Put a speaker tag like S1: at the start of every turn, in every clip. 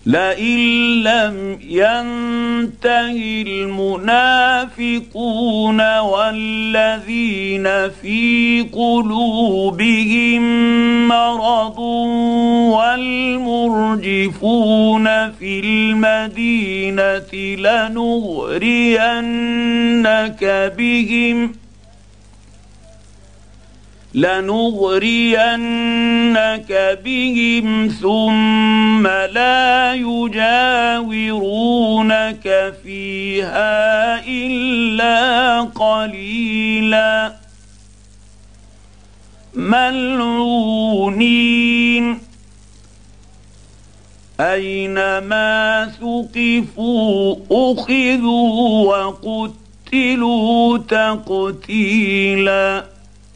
S1: لئن لم ينته المنافقون والذين في قلوبهم مرض والمرجفون في المدينة لنغرينك بهم ثم لا يجاورونك فيها إلا قليلا ملعونين أينما ثقفوا أخذوا وقتلوا تقتيلا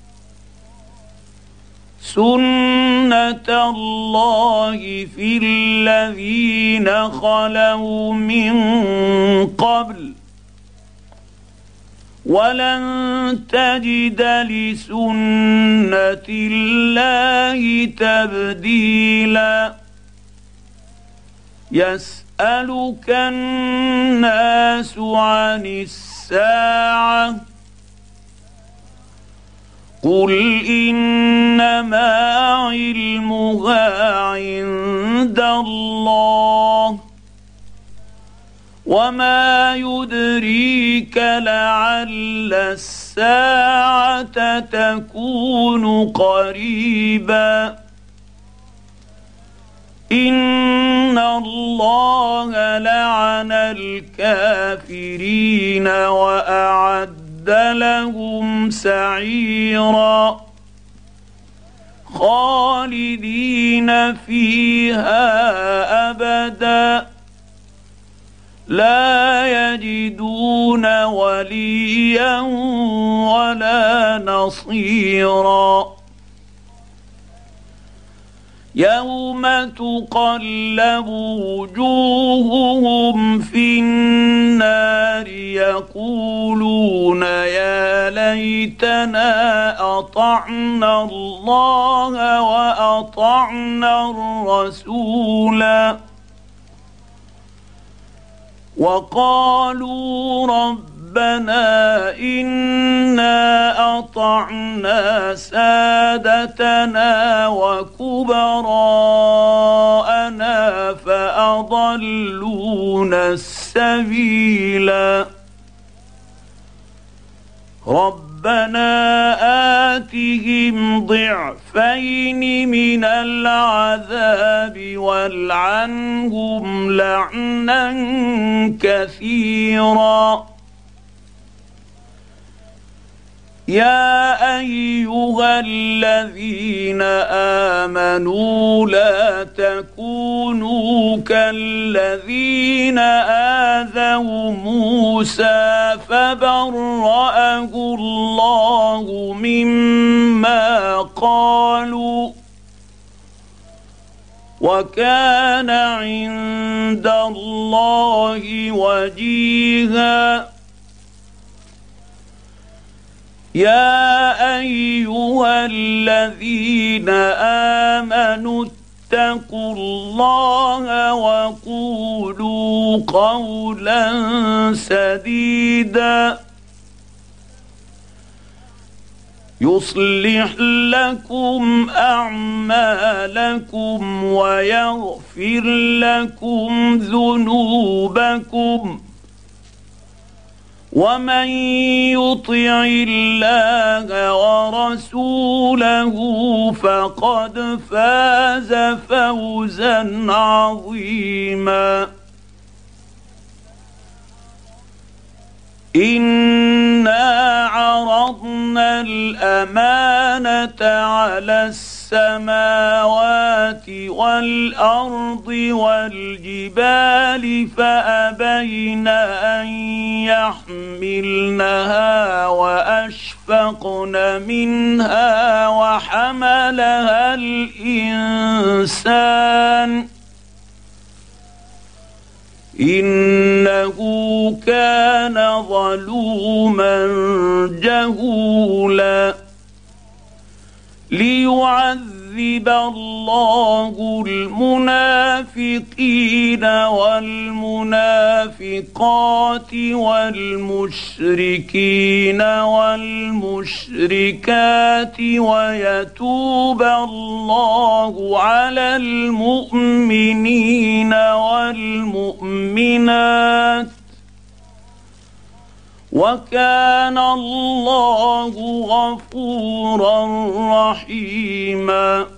S1: سنة الله في الذين خلوا من قبل ولن تجد لسنة الله تبديلا يسألك الناس عن الساعة قل إنما علمها عند الله وما يدريك لعل الساعة تكون قريبا إن الله لعن الكافرين وأعد لهم سعيرا خالدين فيها أبدا لا يجدون وليا ولا نصيرا يوم تقلب وجوههم في النار يقولون يا ليتنا أطعنا الله وأطعنا الرسولا وقالوا ربنا إنا أطعنا سادتنا وكبراءنا فأضلونا السبيلا ربنا آتهم ضعفين من العذاب والعنهم لعنا كثيرا يا أيها الذين آمنوا لا تكونوا كالذين آذوا موسى فبرأه الله مما قالوا وكان عند الله وجيها يا أيها الذين آمنوا اتقوا الله وقولوا قولا سديدا يصلح لكم أعمالكم ويغفر لكم ذنوبكم ومن يطع الله ورسوله فقد فاز فوزا عظيما إنا عرضنا الأمانة على السماوات والأرض والجبال فأبين أن يحملنها وأشفقن منها وحملها الإنسان إنه كان ظلوما جهولا ليعذب الله المنافقين والمنافقات والمشركين والمشركات ويتوب الله على المؤمنين والمؤمنات وكان الله غفورا رحيما.